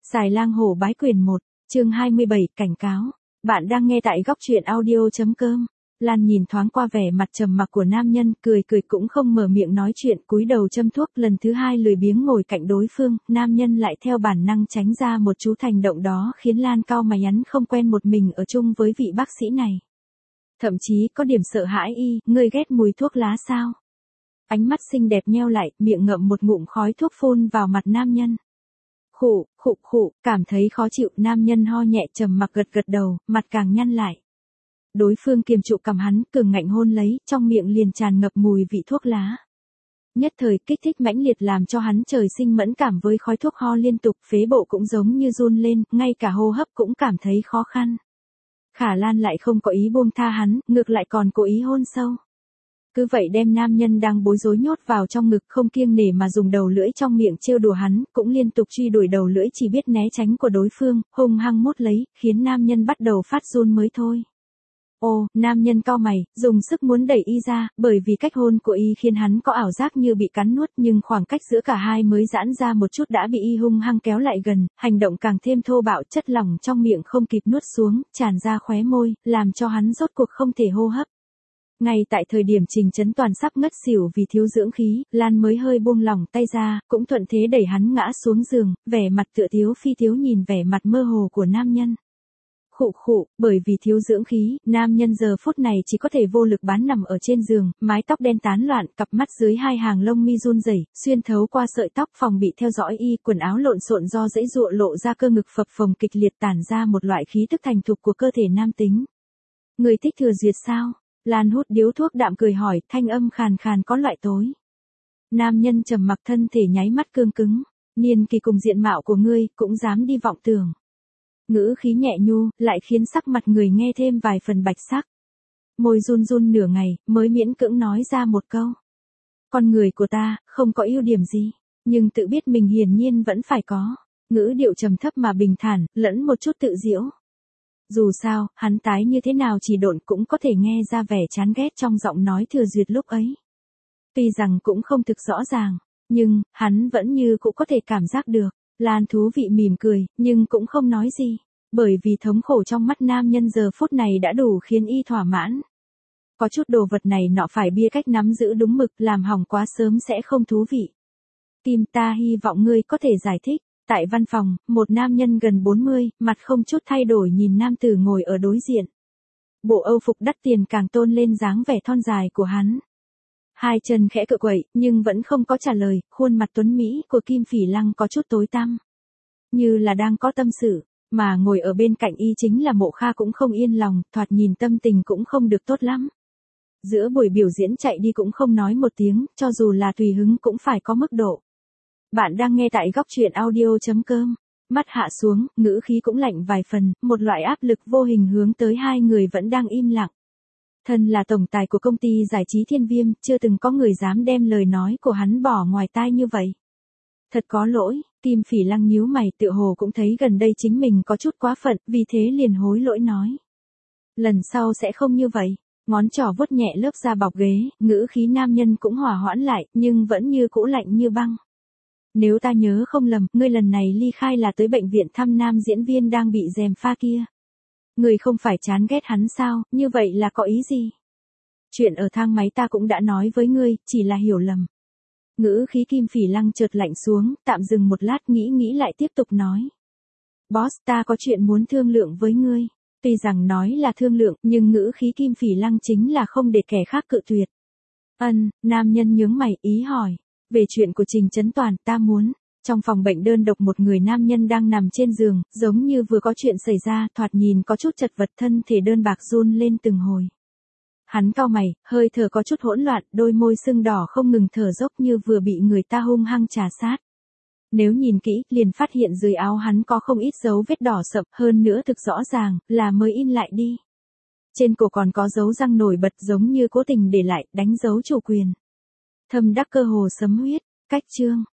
Xài lang hổ bái quyền 1, chương 27, cảnh cáo. Bạn đang nghe tại góc truyện audio.com. Lan nhìn thoáng qua vẻ mặt trầm mặc của nam nhân, cười cũng không mở miệng nói chuyện, cúi đầu châm thuốc, lần thứ hai lười biếng ngồi cạnh đối phương, nam nhân lại theo bản năng tránh ra một chút, hành động đó khiến Lan cau mày, hắn không quen một mình ở chung với vị bác sĩ này. Thậm chí có điểm sợ hãi ngươi ghét mùi thuốc lá sao? Ánh mắt xinh đẹp nheo lại, miệng ngậm một ngụm khói thuốc phun vào mặt nam nhân. Khụ, cảm thấy khó chịu, nam nhân ho nhẹ trầm mặc gật đầu, mặt càng nhăn lại. Đối phương kiềm trụ cằm hắn, cường ngạnh hôn lấy, trong miệng liền tràn ngập mùi vị thuốc lá. Nhất thời kích thích mãnh liệt làm cho hắn trời sinh mẫn cảm với khói thuốc, ho liên tục, phế bộ cũng giống như run lên, ngay cả hô hấp cũng cảm thấy khó khăn. Khả Lan lại không có ý buông tha hắn, ngược lại còn cố ý hôn sâu. Cứ vậy đem nam nhân đang bối rối nhốt vào trong ngực, không kiêng nể mà dùng đầu lưỡi trong miệng trêu đùa hắn, cũng liên tục truy đuổi đầu lưỡi chỉ biết né tránh của đối phương, hung hăng mút lấy, khiến nam nhân bắt đầu phát run mới thôi. Nam nhân cau mày, dùng sức muốn đẩy y ra, bởi vì cách hôn của y khiến hắn có ảo giác như bị cắn nuốt, nhưng khoảng cách giữa cả hai mới giãn ra một chút đã bị y hung hăng kéo lại gần, hành động càng thêm thô bạo, chất lỏng trong miệng không kịp nuốt xuống, tràn ra khóe môi, làm cho hắn rốt cuộc không thể hô hấp. Ngay tại thời điểm Trình Chấn Toàn sắp ngất xỉu vì thiếu dưỡng khí, Lan mới hơi buông lỏng tay ra, cũng thuận thế đẩy hắn ngã xuống giường, vẻ mặt tựa thiếu phi thiếu nhìn vẻ mặt mơ hồ của nam nhân. Bởi vì thiếu dưỡng khí, nam nhân giờ phút này chỉ có thể vô lực bán nằm ở trên giường, mái tóc đen tán loạn, cặp mắt dưới hai hàng lông mi run rẩy, xuyên thấu qua sợi tóc phòng bị theo dõi y, quần áo lộn xộn do giãy giụa lộ ra cơ ngực phập phồng kịch liệt, tản ra một loại khí tức thành thục của cơ thể nam tính. Người thích thừa duyệt sao? Lan hút điếu thuốc đạm cười hỏi, thanh âm khàn khàn có loại tối. Nam nhân trầm mặc, thân thể nháy mắt cương cứng. Niên kỳ cùng diện mạo của ngươi, cũng dám đi vọng tưởng. Ngữ khí nhẹ nhu, lại khiến sắc mặt người nghe thêm vài phần bạch sắc. Môi run nửa ngày, mới miễn cưỡng nói ra một câu. Con người của ta, không có ưu điểm gì, nhưng tự biết mình hiển nhiên vẫn phải có. Ngữ điệu trầm thấp mà bình thản, lẫn một chút tự giễu. Dù sao, hắn tái như thế nào chỉ độn cũng có thể nghe ra vẻ chán ghét trong giọng nói Thừa Duyệt lúc ấy. Tuy rằng cũng không thực rõ ràng, nhưng, hắn vẫn như cũng có thể cảm giác được. Lan thú vị mỉm cười, nhưng cũng không nói gì. Bởi vì thống khổ trong mắt nam nhân giờ phút này đã đủ khiến y thỏa mãn. Có chút đồ vật này nọ phải bia cách nắm giữ đúng mực, làm hỏng quá sớm sẽ không thú vị. Tim ta hy vọng ngươi có thể giải thích. Tại văn phòng, một nam nhân gần 40, mặt không chút thay đổi nhìn nam tử ngồi ở đối diện. Bộ âu phục đắt tiền càng tôn lên dáng vẻ thon dài của hắn. Hai chân khẽ cựa quậy, nhưng vẫn không có trả lời, khuôn mặt tuấn Mỹ của Kim Phỉ Lăng có chút tối tăm. Như là đang có tâm sự, mà ngồi ở bên cạnh y chính là Mộ Kha cũng không yên lòng, thoạt nhìn tâm tình cũng không được tốt lắm. Giữa buổi biểu diễn chạy đi cũng không nói một tiếng, cho dù là tùy hứng cũng phải có mức độ. Bạn đang nghe tại góc truyện audio.com. Mắt hạ xuống, ngữ khí cũng lạnh vài phần, một loại áp lực vô hình hướng tới hai người vẫn đang im lặng. Thân là tổng tài của công ty giải trí Thiên Viêm, chưa từng có người dám đem lời nói của hắn bỏ ngoài tai như vậy. Thật có lỗi, Kim Phỉ Lăng nhíu mày, tựa hồ cũng thấy gần đây chính mình có chút quá phận, vì thế liền hối lỗi nói. Lần sau sẽ không như vậy. Ngón trỏ vuốt nhẹ lớp da bọc ghế, ngữ khí nam nhân cũng hòa hoãn lại, nhưng vẫn như cũ lạnh như băng. Nếu ta nhớ không lầm, ngươi lần này ly khai là tới bệnh viện thăm nam diễn viên đang bị gièm pha kia. Ngươi không phải chán ghét hắn sao, như vậy là có ý gì? Chuyện ở thang máy ta cũng đã nói với ngươi, chỉ là hiểu lầm. Ngữ khí Kim Phỉ Lăng chợt lạnh xuống, tạm dừng một lát nghĩ lại tiếp tục nói. Boss, ta có chuyện muốn thương lượng với ngươi. Tuy rằng nói là thương lượng, nhưng ngữ khí Kim Phỉ Lăng chính là không để kẻ khác cự tuyệt. Nam nhân nhướng mày, ý hỏi. Về chuyện của Trình Chấn Toàn, ta muốn. Trong phòng bệnh đơn độc một người nam nhân đang nằm trên giường, giống như vừa có chuyện xảy ra, thoạt nhìn có chút chật vật, thân thể đơn bạc run lên từng hồi. Hắn cau mày, hơi thở có chút hỗn loạn, đôi môi sưng đỏ không ngừng thở dốc như vừa bị người ta hung hăng trà sát. Nếu nhìn kỹ, liền phát hiện dưới áo hắn có không ít dấu vết đỏ sậm, hơn nữa thực rõ ràng, là mới in lại đi. Trên cổ còn có dấu răng nổi bật giống như cố tình để lại, đánh dấu chủ quyền. Thâm đắc cơ hồ sấm huyết, cách chương.